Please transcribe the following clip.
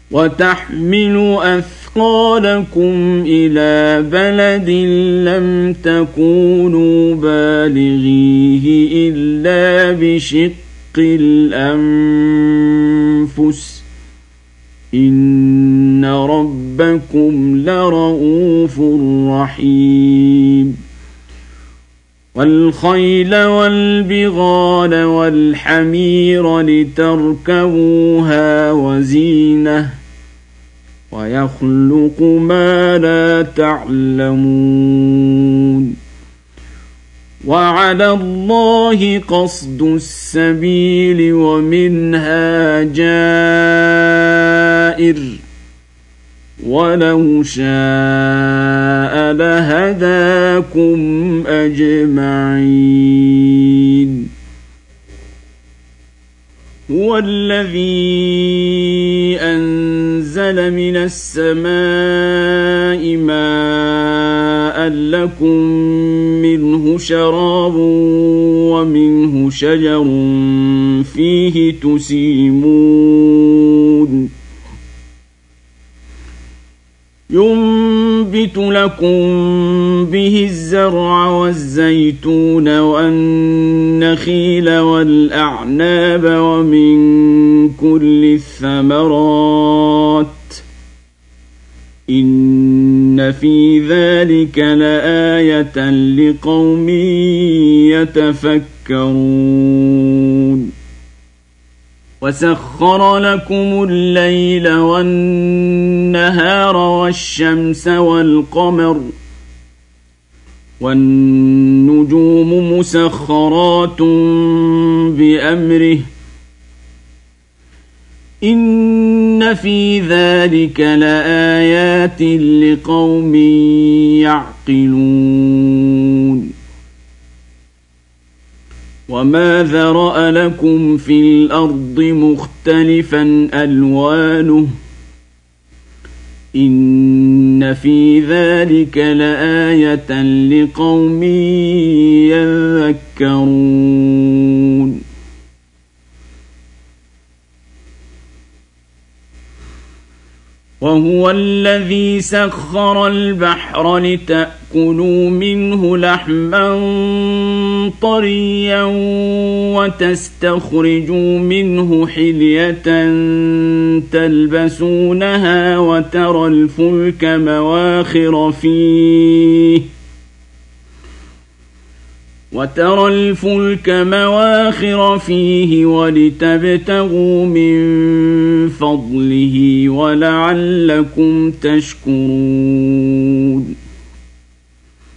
وتحمل أثقالكم إلى بلد لم تكونوا بالغيه إلا بشق الأنفس إن ربكم لرؤوف رحيم والخيل والبغال والحمير لتركبوها وزينة ويخلق ما لا تعلمون وعلى الله قصد السبيل ومنها جائر ولو شاء لهداكم أجمعين هو الذي أنزل من السماء ماء لكم منه شراب ومنه شجر فيه تسيمون ينبت لكم به الزرع والزيتون والنخيل والأعناب ومن كل الثمرات إن في ذلك لآية لقوم يتفكرون وسخر لكم الليل والنهار والشمس والقمر والنجوم مسخرات بأمره إن في ذلك لآيات لقوم يعقلون وما ذرأ لكم في الأرض مختلفا ألوانه إن في ذلك لآية لقوم يذكرون وهو الذي سخر البحر لتأكلوا منه لحما طريا وتستخرجوا منه حلية تلبسونها وترى الفلك مواخر فيه ولتبتغوا من فضله ولعلكم تشكرون